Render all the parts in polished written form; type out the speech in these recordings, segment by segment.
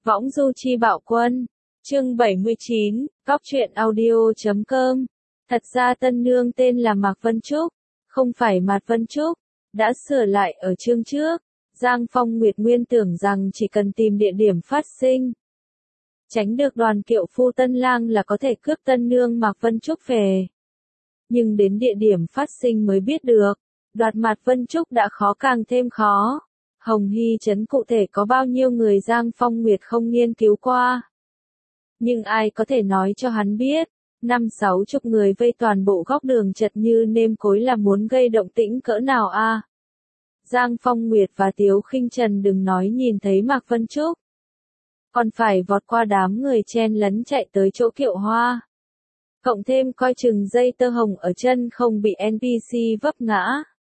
Võng du chi bạo quân. Chương 79, Cóc truyện audio.com. Thật ra tân nương tên là Mạc Vân Trúc, không phải Mạt Vân Trúc, đã sửa lại ở chương trước. Giang Phong Nguyệt nguyên tưởng rằng chỉ cần tìm địa điểm phát sinh, tránh được đoàn kiệu phu tân lang là có thể cướp tân nương Mạc Vân Trúc về. Nhưng đến địa điểm phát sinh mới biết được, đoạt Mạt Vân Trúc đã khó càng thêm khó. Hồng Hy trấn cụ thể có bao nhiêu người Giang Phong Nguyệt không nghiên cứu qua. Nhưng ai có thể nói cho hắn biết, 50-60 người vây toàn bộ góc đường chật như nêm cối là muốn gây động tĩnh cỡ nào a? Giang Phong Nguyệt và Tiếu Khinh Trần đừng nói nhìn thấy Mạc Vân Trúc, còn phải vọt qua đám người chen lấn chạy tới chỗ kiệu hoa. Cộng thêm coi chừng dây tơ hồng ở chân không bị NPC vấp ngã.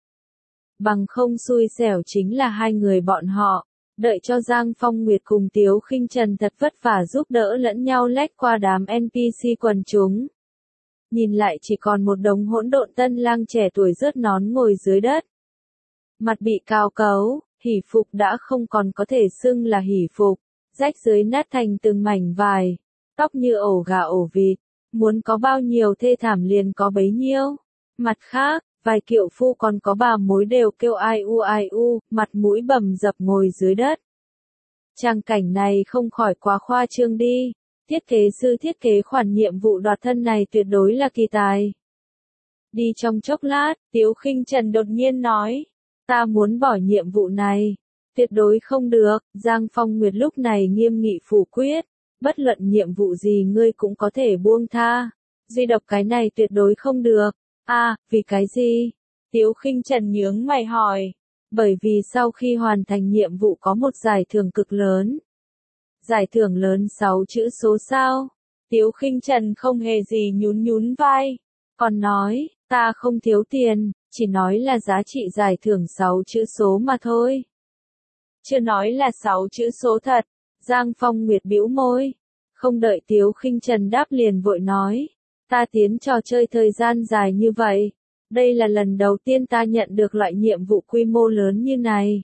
Bằng không xui xẻo chính là hai người bọn họ, đợi cho Giang Phong Nguyệt cùng Tiếu Khinh Trần thật vất vả giúp đỡ lẫn nhau lách qua đám NPC quần chúng. Nhìn lại chỉ còn một đống hỗn độn tân lang trẻ tuổi rớt nón ngồi dưới đất. Mặt bị cao cấu, hỉ phục đã không còn có thể xưng là hỉ phục, rách dưới nát thành từng mảnh vải, tóc như ổ gà ổ vịt, muốn có bao nhiêu thê thảm liền có bấy nhiêu. Mặt khác, vài kiệu phu còn có bà mối đều kêu ai u, mặt mũi bầm dập ngồi dưới đất. Trang cảnh này không khỏi quá khoa trương đi, thiết kế sư thiết kế khoản nhiệm vụ đoạt thân này tuyệt đối là kỳ tài. Đi trong chốc lát, Tiếu Khinh Trần đột nhiên nói, ta muốn bỏ nhiệm vụ này, tuyệt đối không được. Giang Phong Nguyệt lúc này nghiêm nghị phủ quyết, bất luận nhiệm vụ gì ngươi cũng có thể buông tha, duy độc cái này tuyệt đối không được. Vì cái gì? Tiếu Khinh Trần nhướng mày hỏi. Bởi vì sau khi hoàn thành nhiệm vụ có một giải thưởng cực lớn. Giải thưởng lớn 6 chữ số sao? Tiếu Khinh Trần không hề gì nhún vai. Còn nói, ta không thiếu tiền, chỉ nói là giá trị giải thưởng 6 chữ số mà thôi. Chưa nói là 6 chữ số thật. Giang Phong Nguyệt bĩu môi. Không đợi Tiếu Khinh Trần đáp liền vội nói. Ta tiến trò chơi thời gian dài như vậy. Đây là lần đầu tiên ta nhận được loại nhiệm vụ quy mô lớn như này.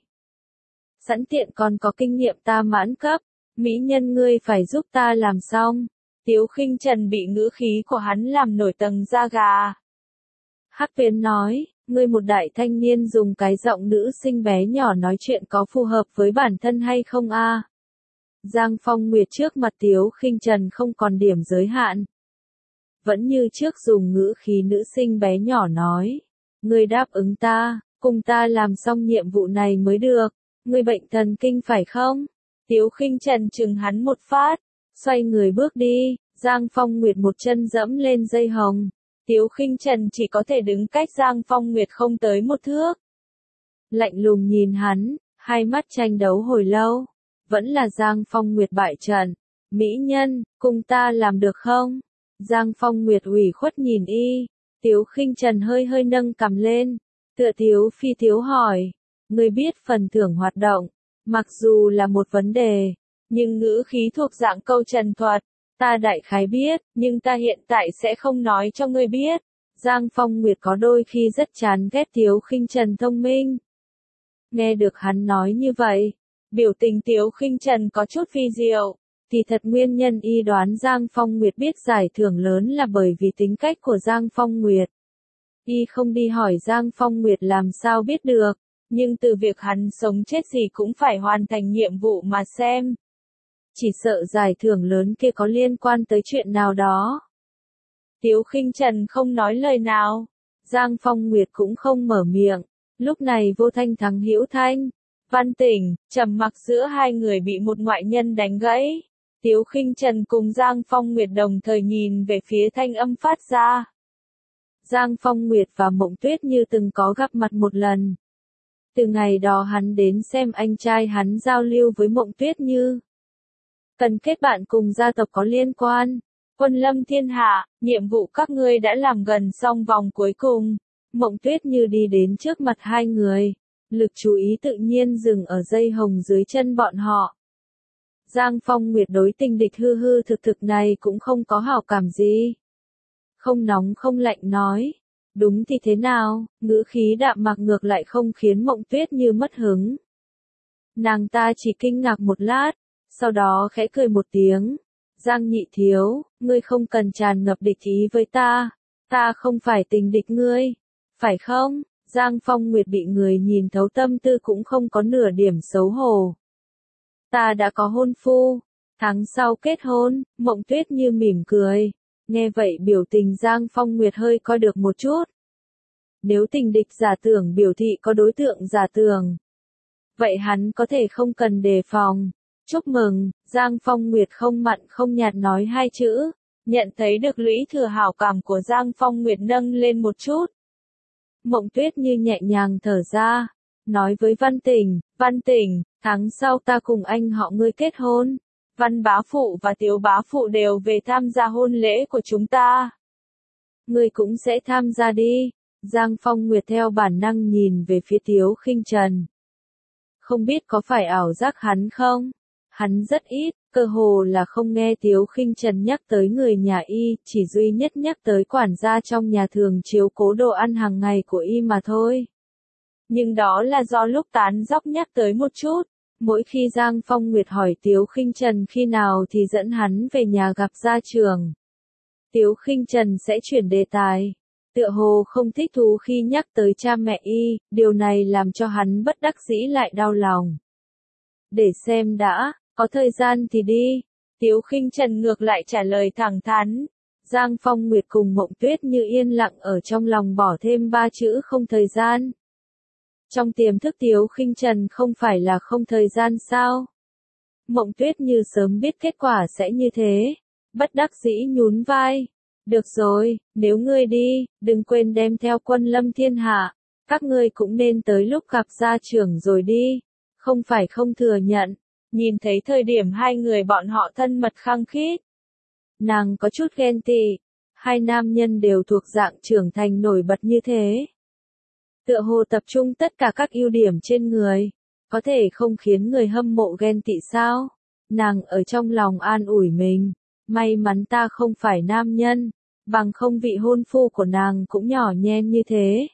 Sẵn tiện còn có kinh nghiệm ta mãn cấp. Mỹ nhân ngươi phải giúp ta làm xong. Tiếu Khinh Trần bị ngữ khí của hắn làm nổi tầng da gà. Hắc Tuyến nói, ngươi một đại thanh niên dùng cái giọng nữ xinh bé nhỏ nói chuyện có phù hợp với bản thân hay không a? Giang Phong Nguyệt trước mặt Tiếu Khinh Trần không còn điểm giới hạn. Vẫn như trước dùng ngữ khí nữ sinh bé nhỏ nói. Ngươi đáp ứng ta, cùng ta làm xong nhiệm vụ này mới được. Ngươi bệnh thần kinh phải không? Tiếu Khinh Trần chừng hắn một phát, xoay người bước đi. Giang Phong Nguyệt một chân dẫm lên dây hồng. Tiếu Khinh Trần chỉ có thể đứng cách Giang Phong Nguyệt không tới một thước. Lạnh lùng nhìn hắn, hai mắt tranh đấu hồi lâu. Vẫn là Giang Phong Nguyệt bại trận. Mỹ nhân, cùng ta làm được không? Giang Phong Nguyệt ủy khuất nhìn y. Tiếu Khinh Trần hơi nâng cằm lên. Tựa Tiếu Phi Tiếu hỏi. Ngươi biết phần thưởng hoạt động. Mặc dù là một vấn đề. Nhưng ngữ khí thuộc dạng câu trần thuật. Ta đại khái biết, nhưng ta hiện tại sẽ không nói cho ngươi biết. Giang Phong Nguyệt có đôi khi rất chán ghét Tiếu Khinh Trần thông minh. Nghe được hắn nói như vậy, biểu tình Tiếu Khinh Trần có chút phi diệu. Thì thật nguyên nhân y đoán Giang Phong Nguyệt biết giải thưởng lớn là bởi vì tính cách của Giang Phong Nguyệt. Y không đi hỏi Giang Phong Nguyệt làm sao biết được, nhưng từ việc hắn sống chết gì cũng phải hoàn thành nhiệm vụ mà xem. Chỉ sợ giải thưởng lớn kia có liên quan tới chuyện nào đó. Tiếu Khinh Trần không nói lời nào. Giang Phong Nguyệt cũng không mở miệng. Lúc này Vô Thanh thắng Hữu Thanh, Văn Tỉnh, trầm mặc giữa hai người bị một ngoại nhân đánh gãy. Tiếu Khinh Trần cùng Giang Phong Nguyệt đồng thời nhìn về phía thanh âm phát ra. Giang Phong Nguyệt và Mộng Tuyết Như từng có gặp mặt một lần. Từ ngày đó hắn đến xem anh trai hắn giao lưu với Mộng Tuyết Như. Cần kết bạn cùng gia tộc có liên quan. Quân lâm thiên hạ, nhiệm vụ các ngươi đã làm gần xong vòng cuối cùng. Mộng Tuyết Như đi đến trước mặt hai người. Lực chú ý tự nhiên dừng ở dây hồng dưới chân bọn họ. Giang Phong Nguyệt đối tình địch hư thực này cũng không có hảo cảm gì. Không nóng không lạnh nói. Đúng thì thế nào, ngữ khí đạm mạc ngược lại không khiến Mộng Tuyết Như mất hứng. Nàng ta chỉ kinh ngạc một lát, Sau đó khẽ cười một tiếng. Giang nhị thiếu, ngươi không cần tràn ngập địch ý với ta không phải tình địch ngươi, phải không? Giang Phong Nguyệt bị người nhìn thấu tâm tư cũng không có nửa điểm xấu hổ. Ta đã có hôn phu, tháng sau kết hôn, Mộng Tuyết Như mỉm cười. Nghe vậy biểu tình Giang Phong Nguyệt hơi coi được một chút. Nếu tình địch giả tưởng biểu thị có đối tượng giả tưởng, vậy hắn có thể không cần đề phòng. Chúc mừng, Giang Phong Nguyệt không mặn không nhạt nói hai chữ, nhận thấy được lũy thừa hảo cảm của Giang Phong Nguyệt nâng lên một chút. Mộng Tuyết Như nhẹ nhàng thở ra, nói với Văn Tỉnh, tháng sau ta cùng anh họ ngươi kết hôn, Văn bá phụ và Tiếu bá phụ đều về tham gia hôn lễ của chúng ta. Ngươi cũng sẽ tham gia đi. Giang Phong Nguyệt theo bản năng nhìn về phía Tiếu Khinh Trần. Không biết có phải ảo giác hắn không? Hắn rất ít, cơ hồ là không nghe Tiếu Khinh Trần nhắc tới người nhà y, chỉ duy nhất nhắc tới quản gia trong nhà thường chiếu cố đồ ăn hàng ngày của y mà thôi. Nhưng đó là do lúc tán dóc nhắc tới một chút. Mỗi khi Giang Phong Nguyệt hỏi Tiếu Khinh Trần khi nào thì dẫn hắn về nhà gặp gia trưởng, Tiếu Khinh Trần sẽ chuyển đề tài. Tựa hồ không thích thú khi nhắc tới cha mẹ y, điều này làm cho hắn bất đắc dĩ lại đau lòng. Để xem đã, có thời gian thì đi. Tiếu Khinh Trần ngược lại trả lời thẳng thắn. Giang Phong Nguyệt cùng Mộng Tuyết Như yên lặng ở trong lòng bỏ thêm 3 chữ không thời gian. Trong tiềm thức Tiếu Khinh Trần không phải là không thời gian sao? Mộng Tuyết Như sớm biết kết quả sẽ như thế. Bất đắc dĩ nhún vai. Được rồi, nếu ngươi đi, đừng quên đem theo Quân Lâm Thiên Hạ. Các ngươi cũng nên tới lúc gặp gia trưởng rồi đi. Không phải không thừa nhận. Nhìn thấy thời điểm hai người bọn họ thân mật khăng khít, nàng có chút ghen tị. Hai nam nhân đều thuộc dạng trưởng thành nổi bật như thế, tựa hồ tập trung tất cả các ưu điểm trên người, có thể không khiến người hâm mộ ghen tị sao? Nàng ở trong lòng an ủi mình, may mắn ta không phải nam nhân, bằng không vị hôn phu của nàng cũng nhỏ nhen như thế.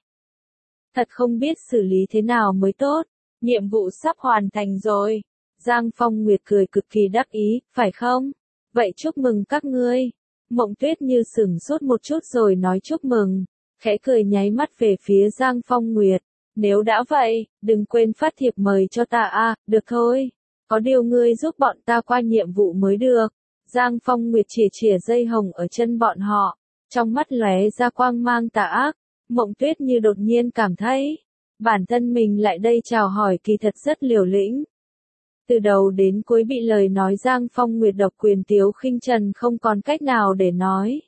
Thật không biết xử lý thế nào mới tốt, nhiệm vụ sắp hoàn thành rồi. Giang Phong Nguyệt cười cực kỳ đắc ý, phải không? Vậy chúc mừng các ngươi. Mộng Tuyết Như sửng sốt một chút rồi nói chúc mừng, khẽ cười nháy mắt về phía Giang Phong Nguyệt. Nếu đã vậy, đừng quên phát thiệp mời cho ta à, được thôi. Có điều ngươi giúp bọn ta qua nhiệm vụ mới được. Giang Phong Nguyệt chìa dây hồng ở chân bọn họ, trong mắt lóe ra quang mang tà ác. Mộng Tuyết Như đột nhiên cảm thấy, bản thân mình lại đây chào hỏi kỳ thật rất liều lĩnh. Từ đầu đến cuối bị lời nói Giang Phong Nguyệt độc quyền, Tiếu Khinh Trần không còn cách nào để nói.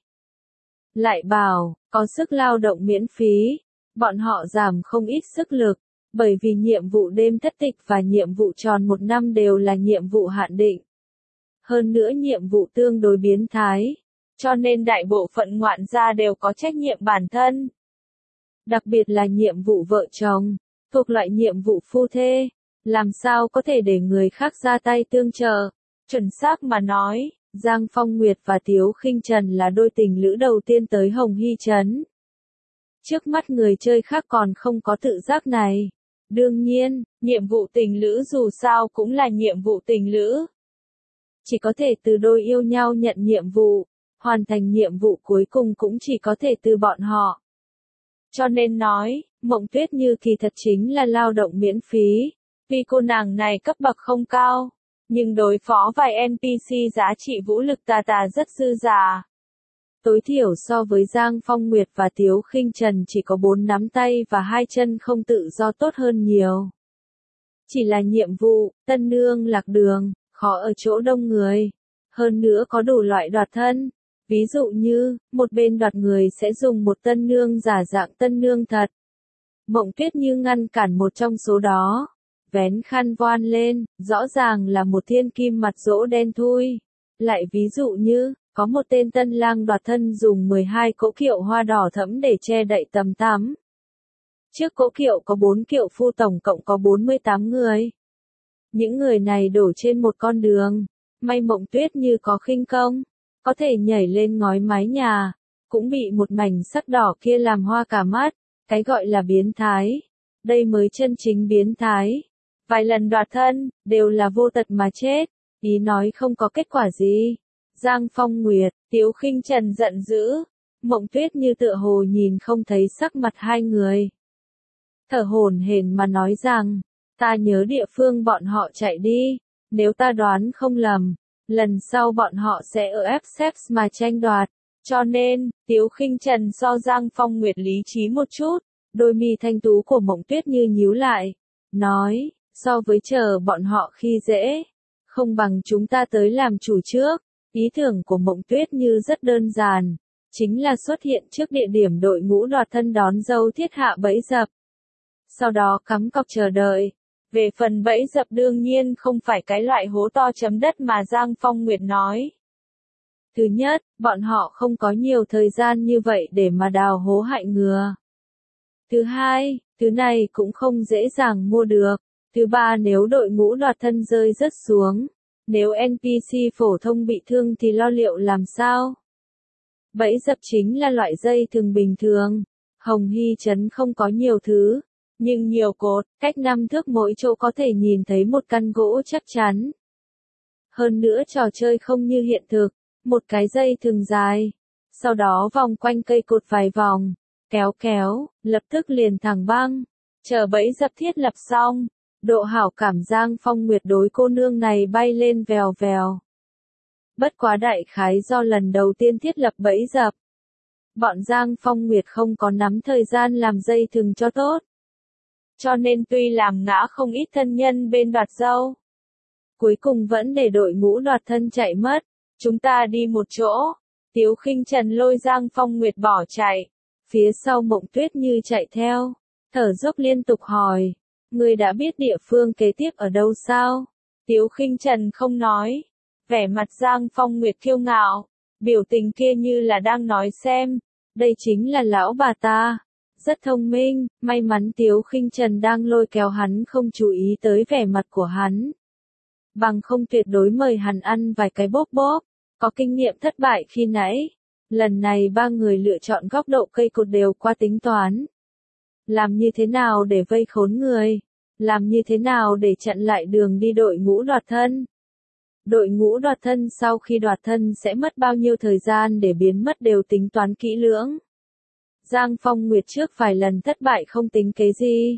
Lại bảo, có sức lao động miễn phí, bọn họ giảm không ít sức lực, bởi vì nhiệm vụ đêm thất tịch và nhiệm vụ tròn 1 năm đều là nhiệm vụ hạn định. Hơn nữa nhiệm vụ tương đối biến thái, cho nên đại bộ phận ngoạn gia đều có trách nhiệm bản thân. Đặc biệt là nhiệm vụ vợ chồng, thuộc loại nhiệm vụ phu thê. Làm sao có thể để người khác ra tay tương trợ? Chuẩn xác mà nói, Giang Phong Nguyệt và Tiếu Khinh Trần là đôi tình lữ đầu tiên tới Hồng Hy Trấn. Trước mắt người chơi khác còn không có tự giác này. Đương nhiên, nhiệm vụ tình lữ dù sao cũng là nhiệm vụ tình lữ. Chỉ có thể từ đôi yêu nhau nhận nhiệm vụ, hoàn thành nhiệm vụ cuối cùng cũng chỉ có thể từ bọn họ. Cho nên nói, Mộng Tuyết Như kỳ thật chính là lao động miễn phí. Vì cô nàng này cấp bậc không cao, nhưng đối phó vài NPC giá trị vũ lực tà rất dư dả. Tối thiểu so với Giang Phong Nguyệt và Tiếu Khinh Trần chỉ có 4 nắm tay và 2 chân không tự do tốt hơn nhiều. Chỉ là nhiệm vụ, tân nương lạc đường, khó ở chỗ đông người. Hơn nữa có đủ loại đoạt thân. Ví dụ như, một bên đoạt người sẽ dùng một tân nương giả dạng tân nương thật. Mộng Tuyết Như ngăn cản một trong số đó. Vén khăn voan lên, rõ ràng là một thiên kim mặt dỗ đen thui. Lại ví dụ như, có một tên tân lang đoạt thân dùng 12 cỗ kiệu hoa đỏ thẫm để che đậy tầm tắm. Trước cỗ kiệu có 4 kiệu phu, tổng cộng có 48 người. Những người này đổ trên một con đường. May Mộng Tuyết Như có khinh công, có thể nhảy lên ngói mái nhà, cũng bị một mảnh sắc đỏ kia làm hoa cả mắt. Cái gọi là biến thái, đây mới chân chính biến thái. Vài lần đoạt thân, đều là vô tật mà chết. ý nói không có kết quả gì. Giang Phong Nguyệt, Tiếu Khinh Trần giận dữ. Mộng Tuyết như tựa hồ nhìn không thấy sắc mặt hai người. Thở hổn hển mà nói rằng, ta nhớ địa phương bọn họ chạy đi, nếu ta đoán không lầm, lần sau bọn họ sẽ ở F mà tranh đoạt. Cho nên, Tiếu Khinh Trần so Giang Phong Nguyệt lý trí một chút, đôi mi thanh tú của Mộng Tuyết như nhíu lại, nói, so với chờ bọn họ khi dễ, không bằng chúng ta tới làm chủ trước. Ý tưởng của Mộng Tuyết như rất đơn giản, chính là xuất hiện trước địa điểm đội ngũ đoạt thân đón dâu thiết hạ bẫy dập. Sau đó cắm cọc chờ đợi. Về phần bẫy dập đương nhiên không phải cái loại hố to chấm đất mà Giang Phong Nguyệt nói. Thứ nhất, bọn họ không có nhiều thời gian như vậy để mà đào hố hại ngừa. Thứ hai, thứ này cũng không dễ dàng mua được. Thứ ba, nếu đội ngũ đoạt thân rơi rất xuống, nếu NPC phổ thông bị thương thì lo liệu làm sao? Bẫy dập chính là loại dây thừng bình thường. Hồng Hy Trấn không có nhiều thứ, nhưng nhiều cột, cách 5 thước mỗi chỗ có thể nhìn thấy một căn gỗ chắc chắn. Hơn nữa trò chơi không như hiện thực, một cái dây thừng dài, sau đó vòng quanh cây cột vài vòng, kéo kéo, lập tức liền thẳng băng, chờ bẫy dập thiết lập xong, độ hảo cảm Giang Phong Nguyệt đối cô nương này bay lên vèo vèo. Bất quá đại khái do lần đầu tiên thiết lập bẫy dập, bọn Giang Phong Nguyệt không có nắm thời gian làm dây thừng cho tốt. Cho nên tuy làm ngã không ít thân nhân bên đoạt dâu, cuối cùng vẫn để đội ngũ đoạt thân chạy mất. Chúng ta đi một chỗ. Tiếu Khinh Trần lôi Giang Phong Nguyệt bỏ chạy. Phía sau Mộng Tuyết như chạy theo, thở dốc liên tục hỏi, người đã biết địa phương kế tiếp ở đâu sao? Tiếu Khinh Trần không nói. Vẻ mặt Giang Phong Nguyệt kiêu ngạo, biểu tình kia như là đang nói xem, đây chính là lão bà ta. Rất thông minh, may mắn Tiếu Khinh Trần đang lôi kéo hắn không chú ý tới vẻ mặt của hắn. Bằng không tuyệt đối mời hắn ăn vài cái bóp bóp, có kinh nghiệm thất bại khi nãy. Lần này ba người lựa chọn góc độ cây cột đều qua tính toán. Làm như thế nào để vây khốn người? Làm như thế nào để chặn lại đường đi đội ngũ đoạt thân? Đội ngũ đoạt thân sau khi đoạt thân sẽ mất bao nhiêu thời gian để biến mất đều tính toán kỹ lưỡng. Giang Phong Nguyệt trước vài lần thất bại không tính cái gì.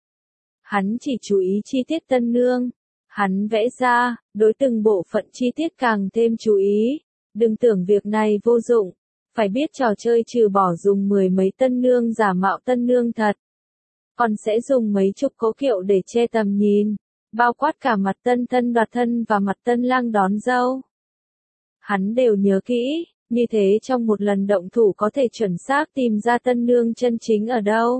Hắn chỉ chú ý chi tiết tân nương. Hắn vẽ ra, đối từng bộ phận chi tiết càng thêm chú ý. Đừng tưởng việc này vô dụng. Phải biết trò chơi trừ bỏ dùng 10 mấy tân nương giả mạo tân nương thật, còn sẽ dùng mấy chục cỗ kiệu để che tầm nhìn, bao quát cả mặt tân thân đoạt thân và mặt tân lang đón dâu. Hắn đều nhớ kỹ, như thế trong một lần động thủ có thể chuẩn xác tìm ra tân nương chân chính ở đâu.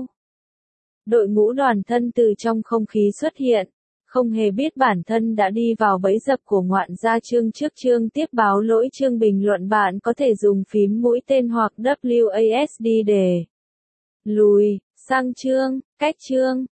Đội ngũ đoàn thân từ trong không khí xuất hiện, không hề biết bản thân đã đi vào bẫy dập của ngoạn gia. Chương trước chương tiếp báo lỗi chương bình luận. Bạn có thể dùng phím mũi tên hoặc WASD để lùi sang chương, cách chương.